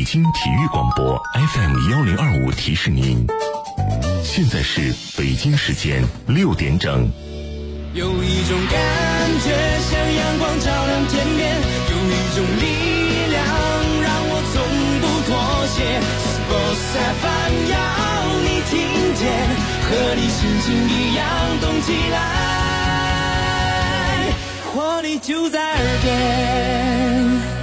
京体育广播 FM1025提示您，现在是北京时间6点整。 有一种感觉像阳光照亮天边，有一种力量让我从不妥协。Sports FM 要你听见，和你心情一样动起来，活力就在耳边。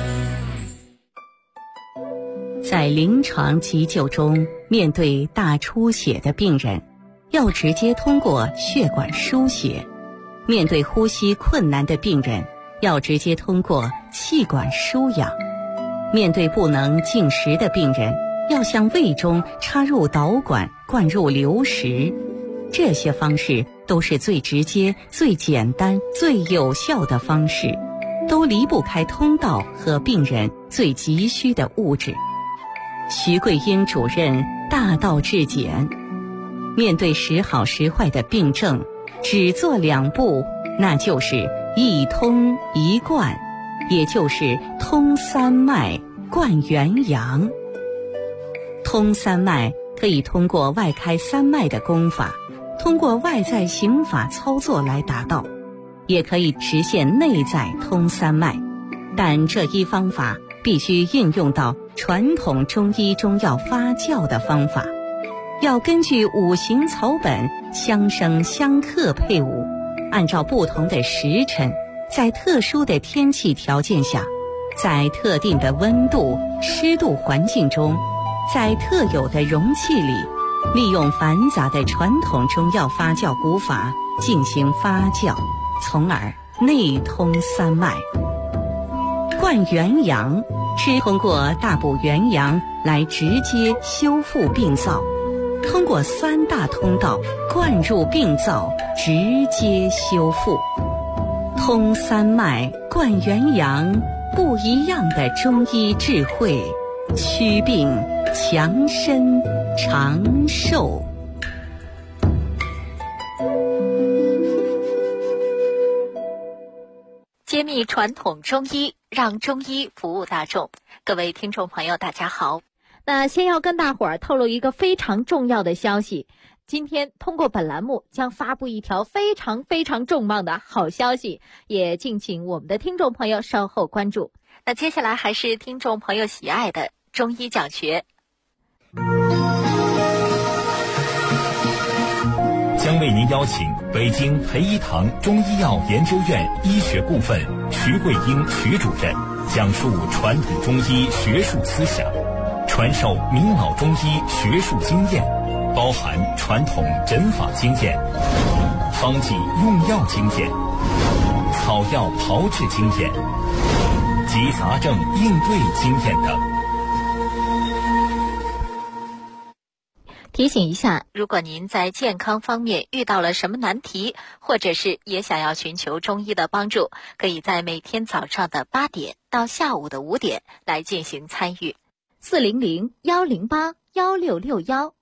在临床急救中，面对大出血的病人，要直接通过血管输血；面对呼吸困难的病人，要直接通过气管输氧；面对不能进食的病人，要向胃中插入导管灌入流食。这些方式都是最直接、最简单、最有效的方式，都离不开通道和病人最急需的物质。徐桂英主任大道至简，面对时好时坏的病症，只做2步，那就是一通一灌，也就是通三脉灌元阳。通三脉可以通过外开三脉的功法，通过外在刑法操作来达到，也可以实现内在通三脉，但这一方法必须运用到传统中医中药发酵的方法，要根据5行草本相生相克配伍，按照不同的时辰，在特殊的天气条件下，在特定的温度、湿度环境中，在特有的容器里，利用繁杂的传统中药发酵古法进行发酵，从而内通三脉。灌元阳是通过大补元阳来直接修复病灶，通过3大通道灌入病灶，直接修复。通三脉灌元阳，不一样的中医智慧，祛病强身长寿。 揭秘传统中医，让中医服务大众。各位听众朋友大家好， 那先要跟大伙儿透露一个非常重要的消息，今天通过本栏目将发布一条非常非常重磅的好消息，也敬请我们的听众朋友稍后关注。 那接下来还是听众朋友喜爱的中医讲学， 将为您邀请北京培一堂中医药研究院医学部分徐桂英徐主任讲述传统中医学术思想，传授明老中医学术经验，包含传统诊法经验、方剂用药经验、草药炮制经验及杂症应对经验等。 提醒一下，如果您在健康方面遇到了什么难题，或者是也想要寻求中医的帮助，可以在每天早上的8点到下午的5点来进行参与。 400-108-1661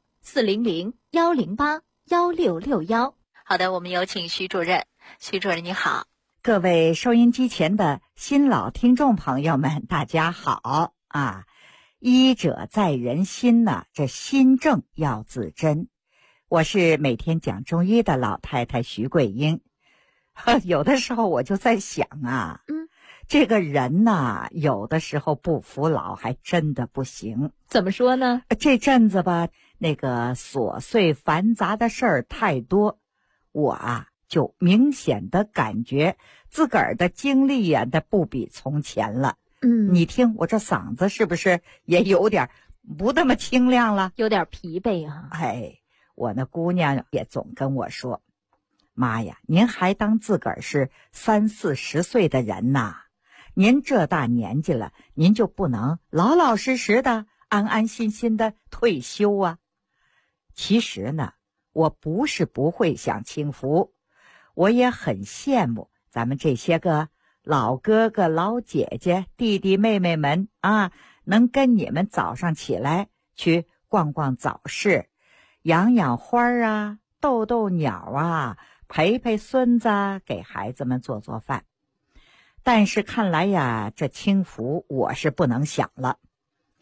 400-108-1661。 好的，我们有请徐主任。徐主任你好。 各位收音机前的新老听众朋友们，大家好啊！医者在人心呐，这心正要自珍。我是每天讲中医的老太太徐桂英。有的时候我就在想啊，这个人呐，有的时候不服老还真的不行。 怎么说呢？ 这阵子吧，那个琐碎繁杂的事儿太多，我啊就明显的感觉自个儿的精力呀，的不比从前了。你听我这嗓子是不是也有点不那么清亮了？ 有点疲惫啊。 我那姑娘也总跟我说，妈呀，您还当自个儿是30-40岁的人呐？您这大年纪了，您就不能老老实实的、安安心心的退休啊？其实呢，我不是不会享清福，我也很羡慕咱们这些个老哥哥、老姐姐、弟弟妹妹们啊，能跟你们早上起来去逛逛早市，养养花啊，逗逗鸟啊，陪陪孙子，给孩子们做做饭。但是看来呀，这清福我是不能享了。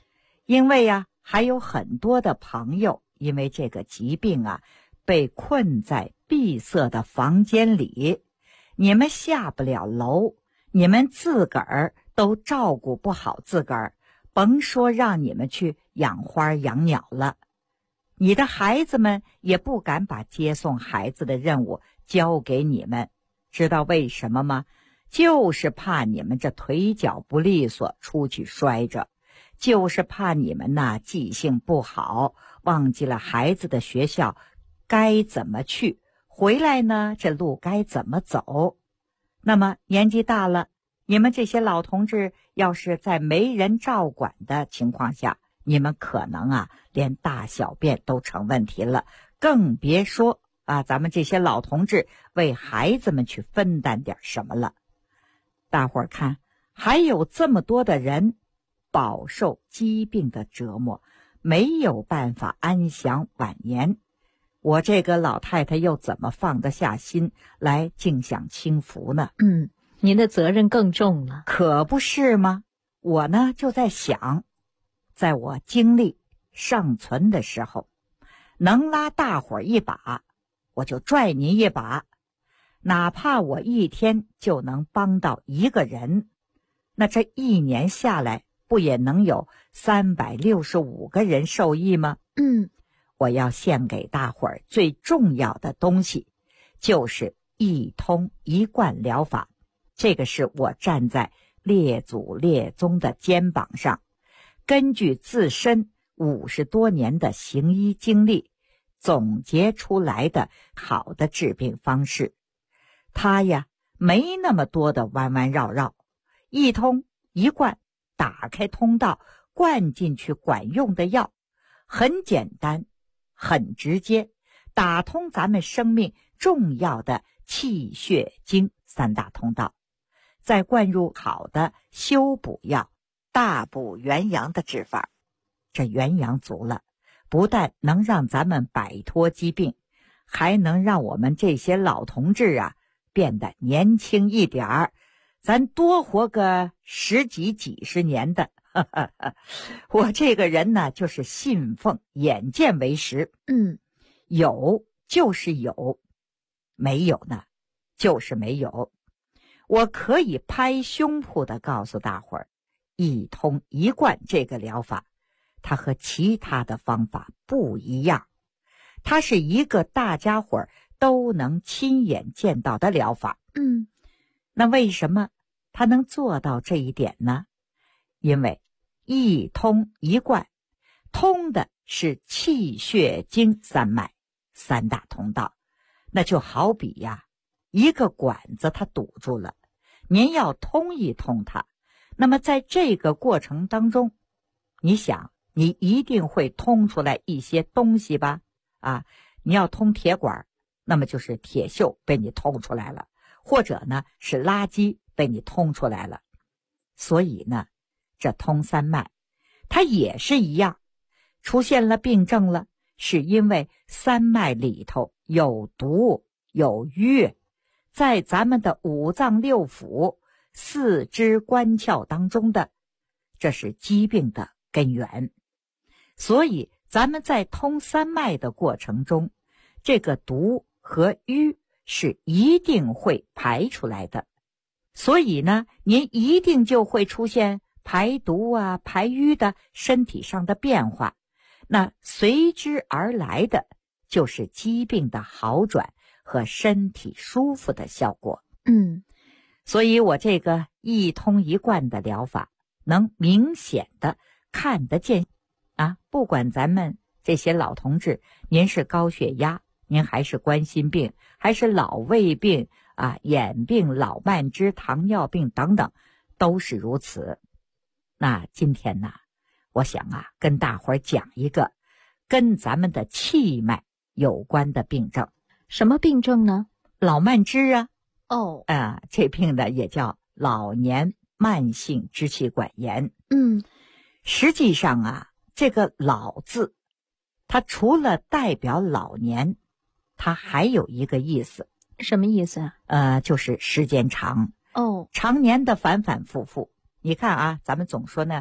因为呀，还有很多的朋友因为这个疾病啊，被困在闭塞的房间里，你们下不了楼，你们自个儿都照顾不好自个儿，甭说让你们去养花养鸟了。你的孩子们也不敢把接送孩子的任务交给你们，知道为什么吗？就是怕你们这腿脚不利索出去摔着，就是怕你们呐记性不好，忘记了孩子的学校该怎么去，回来呢这路该怎么走。那么年纪大了，你们这些老同志要是在没人照管的情况下，你们可能啊连大小便都成问题了，更别说咱们这些老同志为孩子们去分担点什么了。大伙儿看，还有这么多的人饱受疾病的折磨，没有办法安享晚年，我这个老太太又怎么放得下心来尽享清福呢？ 您的责任更重了。 可不是吗？我呢就在想，在我精力尚存的时候，能拉大伙儿一把，我就拽您一把，哪怕我一天就能帮到一个人，那这一年下来不也能有365个人受益吗？我要献给大伙儿最重要的东西，就是一通一贯疗法。这个是我站在列祖列宗的肩膀上，根据自身50多年的行医经历总结出来的好的治病方式。它呀没那么多的弯弯绕绕，一通一贯，打开通道，灌进去管用的药，很简单很直接，打通咱们生命重要的气血经3大通道，再灌入好的修补药，大补元阳的治法。这元阳足了，不但能让咱们摆脱疾病，还能让我们这些老同志变得年轻一点儿，咱多活个10几几十年的。我这个人呢，就是信奉眼见为实。有就是有，没有呢就是没有。我可以拍胸脯的告诉大伙儿，一通一贯这个疗法，它和其他的方法不一样，它是一个大家伙儿都能亲眼见到的疗法。那为什么它能做到这一点呢？因为一通一贯，通的是气血经3脉3大通道，那就好比一个管子它堵住了，您要通一通它，那么在这个过程当中，你想你一定会通出来一些东西吧？你要通铁管，那么就是铁锈被你通出来了，或者呢是垃圾被你通出来了。所以呢，这通3脉它也是一样，出现了病症了，是因为3脉里头有毒有瘀，在咱们的5脏6腑4肢关窍当中的，这是疾病的根源。所以咱们在通3脉的过程中，这个毒和瘀是一定会排出来的，所以呢，您一定就会出现排毒排瘀的身体上的变化，那随之而来的就是疾病的好转和身体舒服的效果。所以我这个一通一贯的疗法能明显的看得见不管咱们这些老同志，您是高血压，您还是冠心病，还是老胃病眼病、老慢支、糖尿病等等，都是如此。那今天呢，我想跟大伙儿讲一个跟咱们的气脉有关的病症。 什么病症呢？ 老慢支这病呢也叫老年慢性支气管炎。实际上这个老字，它除了代表老年，它还有一个意思。 什么意思就是时间长。 哦， 常年的反反复复。你看咱们总说呢，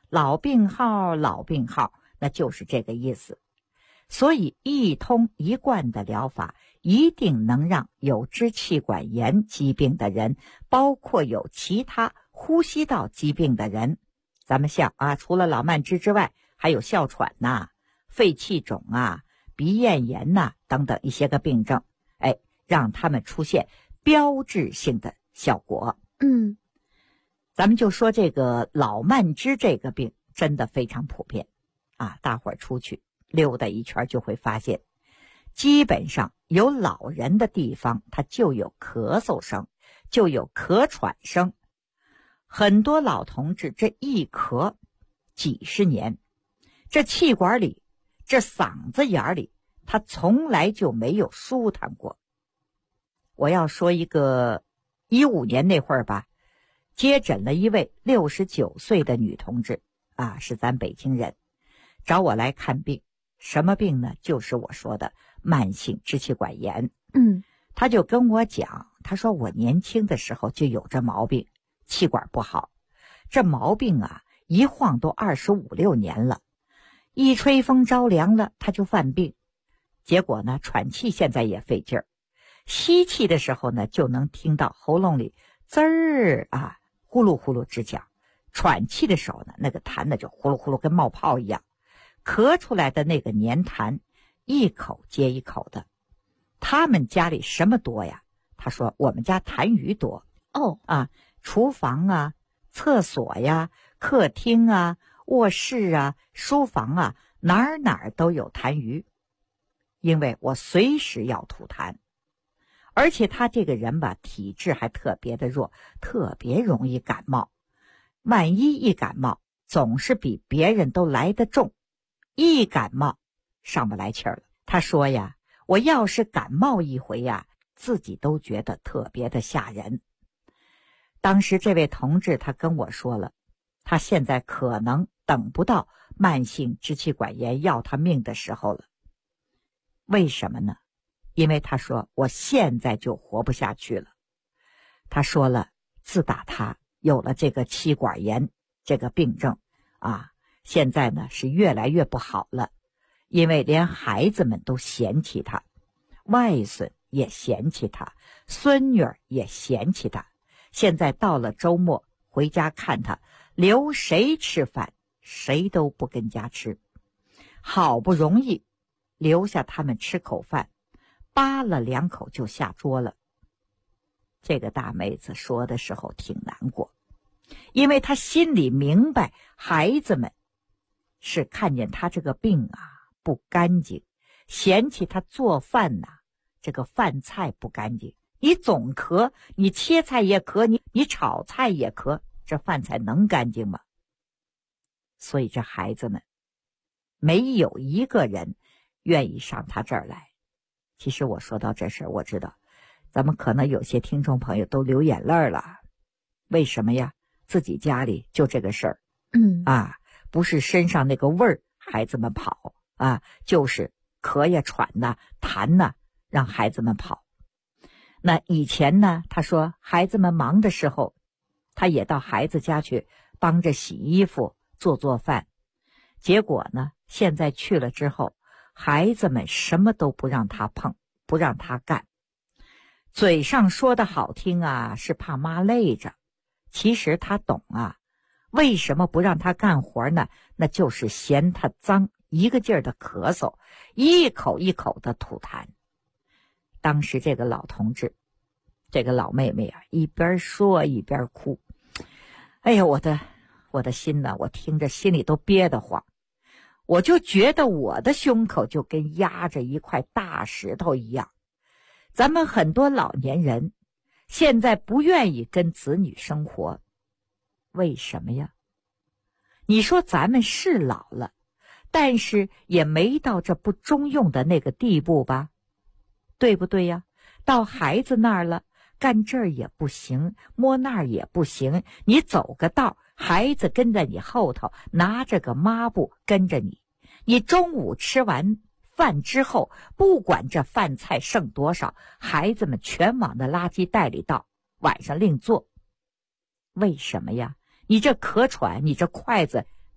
老病号，老病号，那就是这个意思。所以一通一贯的疗法一定能让有支气管炎疾病的人，包括有其他呼吸道疾病的人，咱们像除了老慢支之外，还有哮喘呐、肺气肿啊、鼻咽炎呐等等一些个病症，让他们出现标志性的效果。咱们就说这个老慢支这个病真的非常普遍大伙儿出去溜达一圈就会发现，基本上有老人的地方它就有咳嗽声，就有咳喘声。很多老同志这一咳几十年，这气管里这嗓子眼里他从来就没有舒坦过。我要说一个15年那会儿吧，接诊了一位69岁的女同志是咱北京人，找我来看病。什么病呢？就是我说的慢性支气管炎。他就跟我讲，他说我年轻的时候就有这毛病，气管不好，这毛病一晃都25、26年了，一吹风着凉了他就犯病，结果呢喘气现在也费劲儿，吸气的时候呢就能听到喉咙里滋儿呼噜呼噜直响，喘气的时候呢那个痰呢就呼噜呼噜跟冒泡一样，咳出来的那个粘痰一口接一口的。他们家里什么多呀？他说我们家痰盂多厨房厕所呀、客厅卧室书房哪儿都有痰盂，因为我随时要吐痰。而且他这个人吧，体质还特别的弱，特别容易感冒。万一感冒，总是比别人都来得重，一感冒上不来气儿了。他说呀，我要是感冒一回自己都觉得特别的吓人。当时这位同志他跟我说了，他现在可能等不到慢性支气管炎要他命的时候了。为什么呢？因为他说我现在就活不下去了。他说了，自打他有了这个气管炎这个病症现在呢是越来越不好了，因为连孩子们都嫌弃他，外孙也嫌弃他，孙女儿也嫌弃他。现在到了周末回家看他，留谁吃饭谁都不跟家吃，好不容易留下他们吃口饭，扒了2口就下桌了。这个大妹子说的时候挺难过，因为她心里明白孩子们是看见她这个病不干净，嫌弃她做饭这个饭菜不干净。你总咳，你切菜也咳，你炒菜也咳，这饭菜能干净吗？所以这孩子们没有一个人愿意上他这儿来。其实我说到这事儿，我知道咱们可能有些听众朋友都流眼泪了。为什么呀？自己家里就这个事儿不是身上那个味儿孩子们跑就是咳呀喘痰让孩子们跑。那以前呢，他说孩子们忙的时候，他也到孩子家去帮着洗衣服做饭。结果呢，现在去了之后，孩子们什么都不让他碰，不让他干。嘴上说的好听是怕妈累着，其实他懂为什么不让他干活呢？那就是嫌他脏，一个劲儿的咳嗽，一口一口的吐痰。当时这个老同志，这个老妹妹一边说一边哭。哎呀，我的心我听着心里都憋得慌。我就觉得我的胸口就跟压着一块大石头一样。咱们很多老年人现在不愿意跟子女生活，为什么呀？你说咱们是老了，但是也没到这不中用的那个地步吧？对不对呀？到孩子那儿了，干这儿也不行，摸那儿也不行，你走个道，孩子跟在你后头，拿着个抹布跟着你。你中午吃完饭之后，不管这饭菜剩多少，孩子们全往那垃圾袋里倒，晚上另做。为什么呀？你这咳喘，你这筷子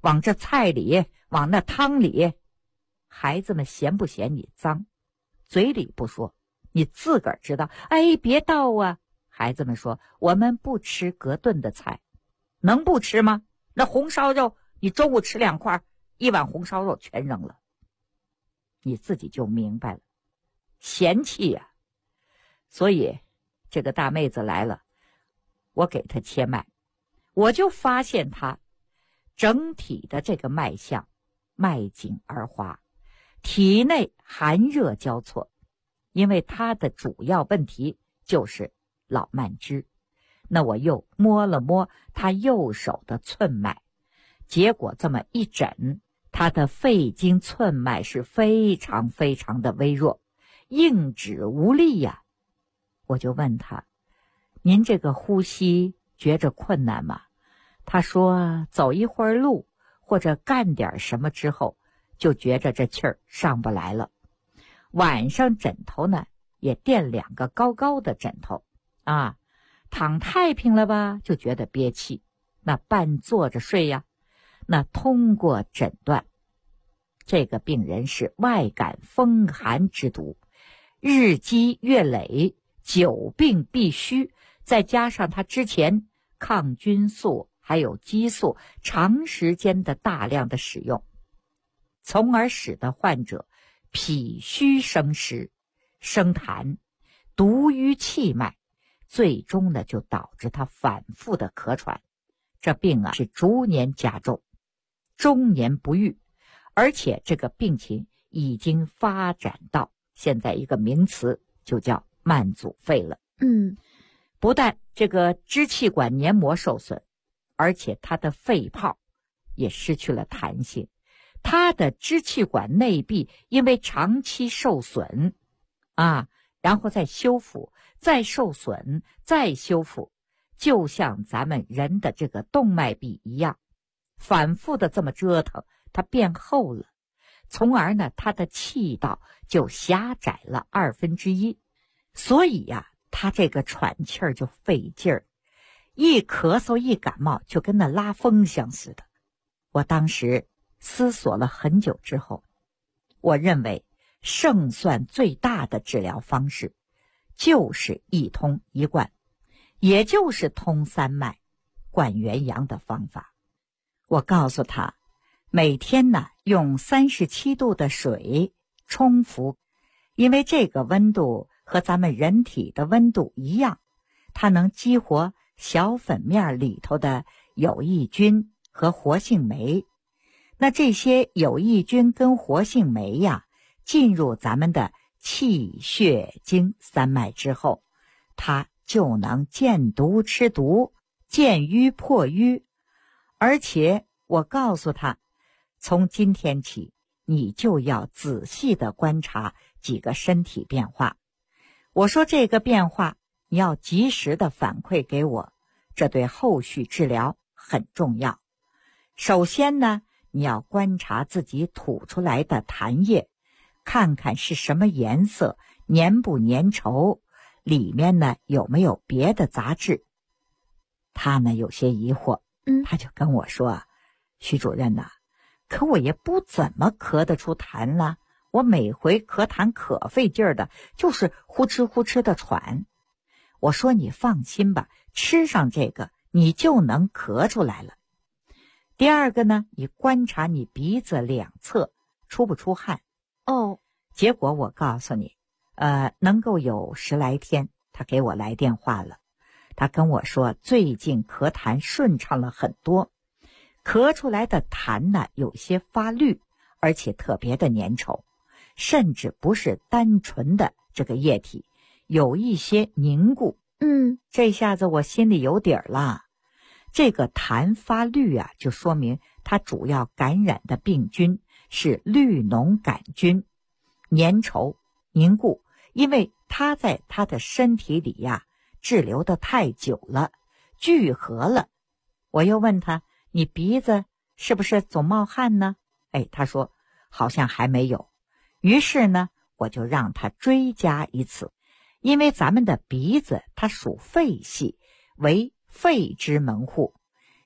往这菜里，往那汤里。孩子们嫌不嫌你脏？嘴里不说，你自个儿知道。哎，别倒啊！孩子们说，我们不吃隔顿的菜。能不吃吗？那红烧肉，你中午吃2块，1碗红烧肉全扔了。你自己就明白了，嫌弃呀。所以这个大妹子来了，我给她切脉，我就发现她整体的这个脉象脉紧而滑，体内寒热交错，因为她的主要问题就是老慢支。那我又摸了摸她右手的寸脉，结果这么一诊，她的肺经寸脉是非常非常的微弱，硬指无力呀。我就问她，您这个呼吸觉着困难吗？她说走一会儿路或者干点什么之后，就觉着这气儿上不来了。晚上枕头呢也垫2个高高的枕头啊，躺太平了吧就觉得憋气，那半坐着睡呀。那通过诊断，这个病人是外感风寒之毒，日积月累，久病必虚，再加上他之前抗菌素还有激素长时间的大量的使用，从而使得患者脾虚生湿生痰，毒于气脉，最终呢就导致他反复的咳喘。这病啊是逐年加重，终年不愈，而且这个病情已经发展到现在一个名词就叫慢阻肺了。不但这个支气管黏膜受损，而且它的肺泡也失去了弹性，它的支气管内壁因为长期受损啊，然后再修复，再受损，再修复，就像咱们人的这个动脉壁一样，反复的这么折腾，它变厚了，从而呢它的气道就狭窄了1/2，所以呀他这个喘气儿就费劲儿，一咳嗽一感冒就跟那拉风箱似的。我当时思索了很久之后，我认为胜算最大的治疗方式就是一通一贯，也就是通3脉灌元阳的方法。我告诉他，每天呢用37度的水冲服，因为这个温度和咱们人体的温度一样，它能激活小粉面里头的有益菌和活性酶。那这些有益菌跟活性酶呀，进入咱们的气血经3脉之后，它就能见毒吃毒，见瘀破瘀。而且我告诉他，从今天起你就要仔细的观察几个身体变化。我说这个变化你要及时的反馈给我，这对后续治疗很重要。首先呢，你要观察自己吐出来的痰液，看看是什么颜色，粘不粘稠，里面呢有没有别的杂质。他呢有些疑惑，他就跟我说，徐主任呐，可我也不怎么咳得出痰了，我每回咳痰可费劲儿的，就是呼哧呼哧的喘。我说你放心吧，吃上这个你就能咳出来了。第二个呢，你观察你鼻子2侧出不出汗。结果我告诉你，能够有10来天，他给我来电话了。他跟我说最近咳痰顺畅了很多，咳出来的痰呢有些发绿，而且特别的粘稠，甚至不是单纯的这个液体，有一些凝固。这下子我心里有底儿了。这个痰发绿啊，就说明它主要感染的病菌是绿脓杆菌，粘稠凝固，因为它在它的身体里呀滞留的太久了，聚合了。我又问他，你鼻子是不是总冒汗呢？他说好像还没有。于是呢，我就让他追加一次，因为咱们的鼻子它属肺系，为肺之门户，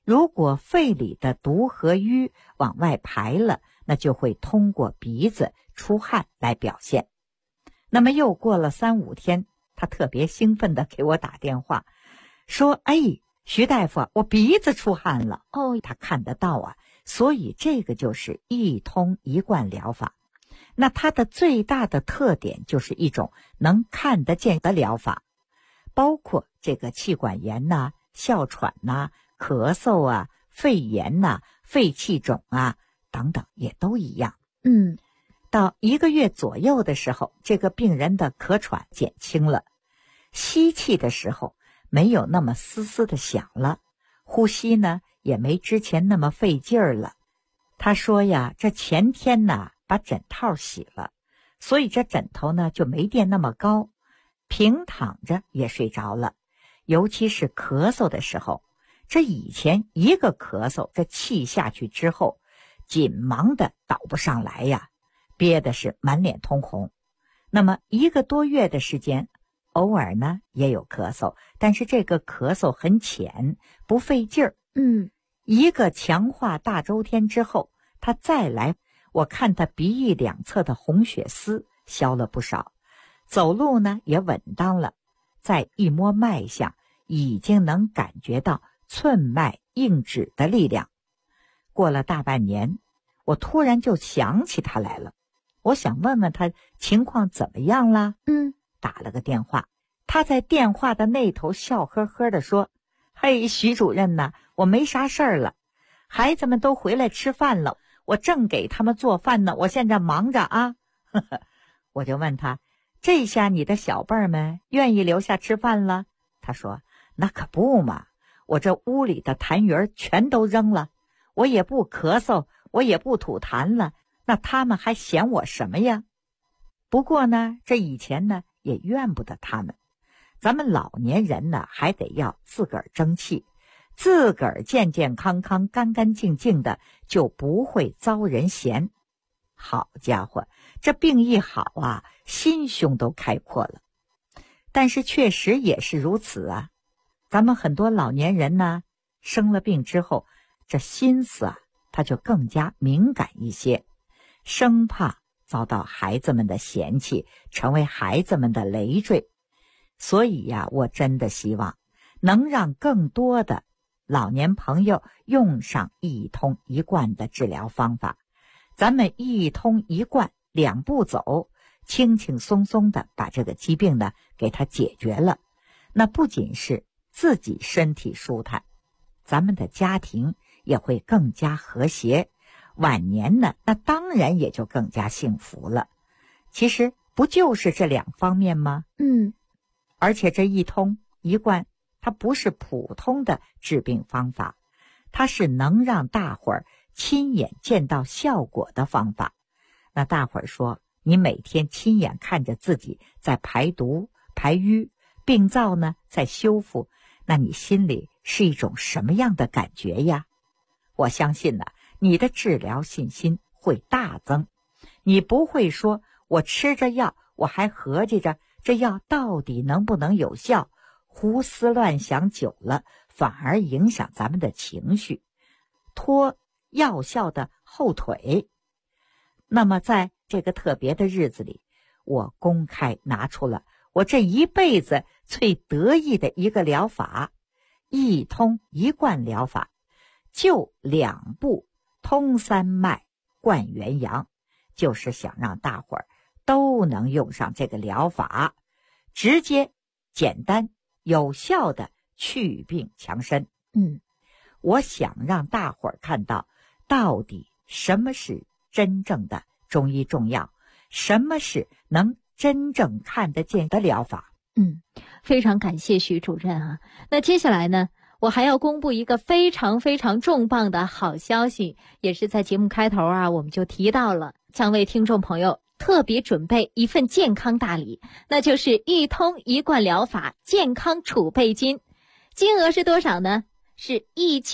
如果肺里的毒和瘀往外排了，那就会通过鼻子出汗来表现。那么又过了3、5天，他特别兴奋地给我打电话，说：“哎，徐大夫，我鼻子出汗了。”哦，他看得到啊，所以这个就是一通一贯疗法。那它的最大的特点就是一种能看得见的疗法，包括这个气管炎呐、哮喘呐、咳嗽啊、肺炎呐、肺气肿啊等等也都一样。到1个月左右的时候，这个病人的咳喘减轻了，吸气的时候没有那么嘶嘶的响了，呼吸呢也没之前那么费劲儿了。他说呀，这前天呢把枕套洗了，所以这枕头呢就没垫那么高，平躺着也睡着了。尤其是咳嗽的时候，这以前一个咳嗽，这气下去之后紧忙的倒不上来呀，憋的是满脸通红。那么1个多月的时间，偶尔呢也有咳嗽，但是这个咳嗽很浅，不费劲儿。1个强化大周天之后，他再来，我看他鼻翼两侧的红血丝消了不少，走路呢也稳当了，再一摸脉象，已经能感觉到寸脉硬指的力量。过了大半年，我突然就想起他来了，我想问问他情况怎么样了。打了个电话，他在电话的那头笑呵呵地说：“嘿，徐主任呐，我没啥事儿了，孩子们都回来吃饭了，我正给他们做饭呢，我现在忙着啊。”我就问他，这下你的小辈儿们愿意留下吃饭了？他说：“那可不嘛，我这屋里的痰盂全都扔了，我也不咳嗽，我也不吐痰了，那他们还嫌我什么呀？”不过呢，这以前呢也怨不得他们，咱们老年人呢还得要自个儿争气，自个儿健健康康、干干净净的，就不会遭人嫌。好家伙，这病一好啊，心胸都开阔了。但是确实也是如此啊，咱们很多老年人呢，生了病之后，这心思啊，他就更加敏感一些，生怕遭到孩子们的嫌弃，成为孩子们的累赘。所以呀，我真的希望能让更多的老年朋友用上一通一贯的治疗方法。咱们一通一贯2步走，轻轻松松的把这个疾病呢给它解决了。那不仅是自己身体舒坦，咱们的家庭也会更加和谐，晚年呢那当然也就更加幸福了。其实不就是这2方面吗？而且这一通一贯它不是普通的治病方法，它是能让大伙儿亲眼见到效果的方法。那大伙儿说，你每天亲眼看着自己在排毒排瘀，病灶呢在修复，那你心里是一种什么样的感觉呀？我相信呢，你的治疗信心会大增。你不会说我吃着药，我还合计着这药到底能不能有效，胡思乱想久了，反而影响咱们的情绪，拖药效的后腿。那么在这个特别的日子里，我公开拿出了我这一辈子最得意的一个疗法，一通一贯疗法，就2步通3脉贯元阳，就是想让大伙儿都能用上这个疗法，直接简单有效的去病强身。我想让大伙儿看到到底什么是真正的中医重药，什么是能真正看得见的疗法。 非常感谢徐主任啊。那接下来呢，我还要公布一个非常非常重磅的好消息，也是在节目开头啊我们就提到了，将为听众朋友特别准备一份健康大礼，那就是一通一贯疗法健康储备金。金额是多少呢？是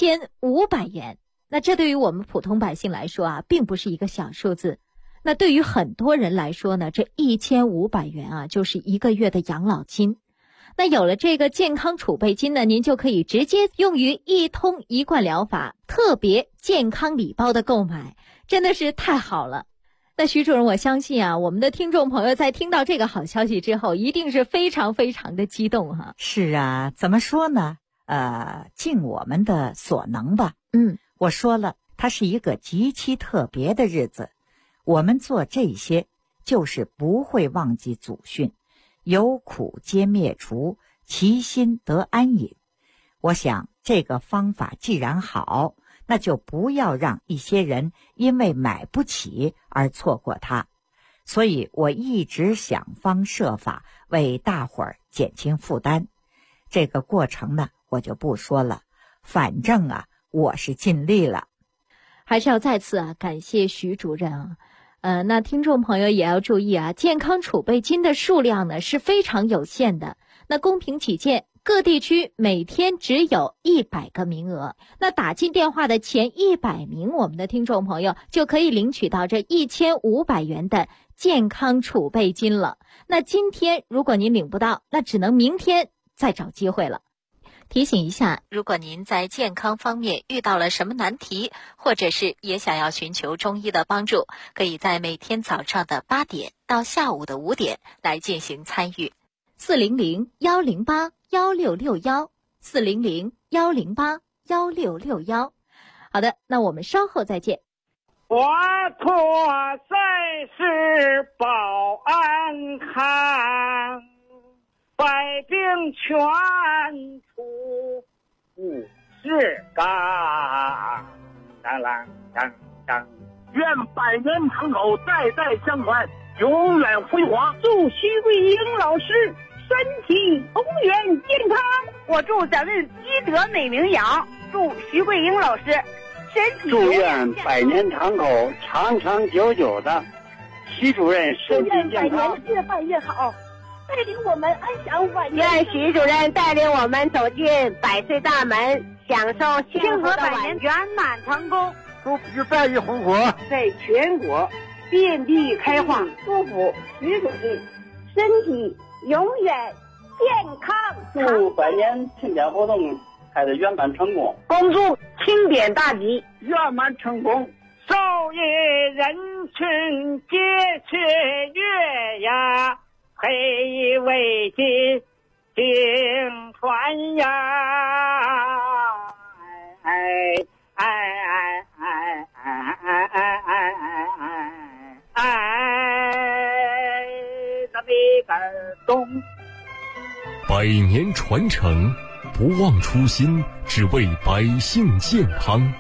1500元。那这对于我们普通百姓来说啊，并不是一个小数字。那对于很多人来说呢，这1500元啊，就是1个月的养老金。 那有了这个健康储备金呢，您就可以直接用于一通一贯疗法特别健康礼包的购买，真的是太好了。那徐主任，我相信啊，我们的听众朋友在听到这个好消息之后，一定是非常非常的激动哈。 是啊，怎么说呢？尽我们的所能吧。我说了，它是一个极其特别的日子，我们做这些就是不会忘记祖训，有苦皆灭除，其心得安隐。我想这个方法既然好，那就不要让一些人因为买不起而错过它。所以我一直想方设法为大伙儿减轻负担。这个过程呢，我就不说了，反正啊，我是尽力了。 还是要再次感谢徐主任啊。那听众朋友也要注意啊，健康储备金的数量呢是非常有限的。那公平起见，各地区每天只有100个名额。那打进电话的前100名我们的听众朋友就可以领取到这1500元的健康储备金了。那今天如果您领不到，那只能明天再找机会了。 提醒一下，如果您在健康方面遇到了什么难题，或者是也想要寻求中医的帮助，可以在每天早上的8点到下午的5点来进行参与。400-108-1661 400-108-1661。好的，那我们稍后再见。 华佗三世保安康，百病全除50纲。当啷当当， 愿百年长口，代代相传，永远辉煌。 祝徐桂英老师身体永远健康。我祝咱们积德美名扬，祝徐桂英老师身体祝愿百年长口，长长久久的。徐主任身体健康， 越办越好，带领我们安享晚年。 愿徐主任带领我们走进100岁大门，享受幸福的晚年， 圆满成功。 祝福百亿红火， 在全国遍地开花。祝福徐主任身体永远健康。 祝百年庆典活动开得圆满成功， 恭祝庆典大吉， 圆满成功。 昼夜人群皆雀跃呀，黑衣为巾经传呀，那里个东。 100年传承，不忘初心，只为百姓健康。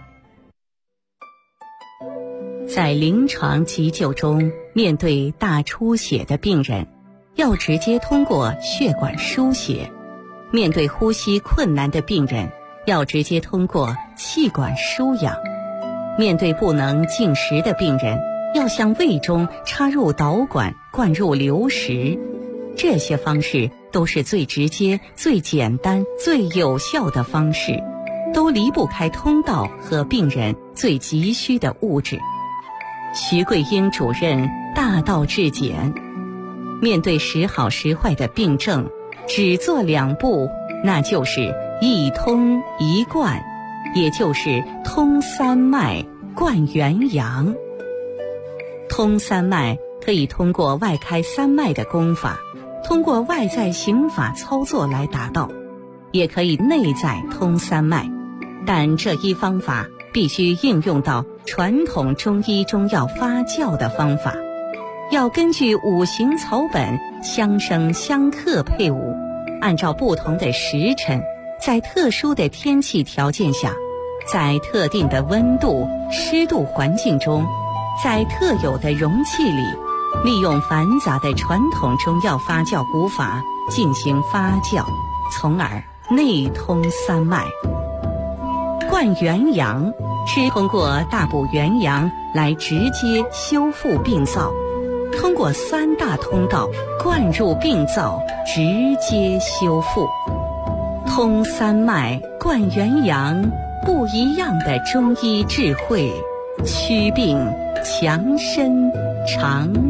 在临床急救中，面对大出血的病人，要直接通过血管输血；面对呼吸困难的病人，要直接通过气管输氧；面对不能进食的病人，要向胃中插入导管灌入流食。这些方式都是最直接、最简单、最有效的方式，都离不开通道和病人最急需的物质。徐桂英主任大道至简，面对时好时坏的病症，只做2步，那就是一通一贯，也就是通三脉贯元阳。通三脉可以通过外开三脉的功法，通过外在刑法操作来达到，也可以内在通三脉，但这一方法必须应用到传统中医中药发酵的方法，要根据5行草本相生相克配伍，按照不同的时辰，在特殊的天气条件下，在特定的温度、湿度环境中，在特有的容器里，利用繁杂的传统中药发酵古法进行发酵，从而内通三脉。灌元阳是通过大补元阳来直接修复病灶，通过3大通道灌入病灶，直接修复。通三脉灌元阳，不一样的中医智慧，祛病强身长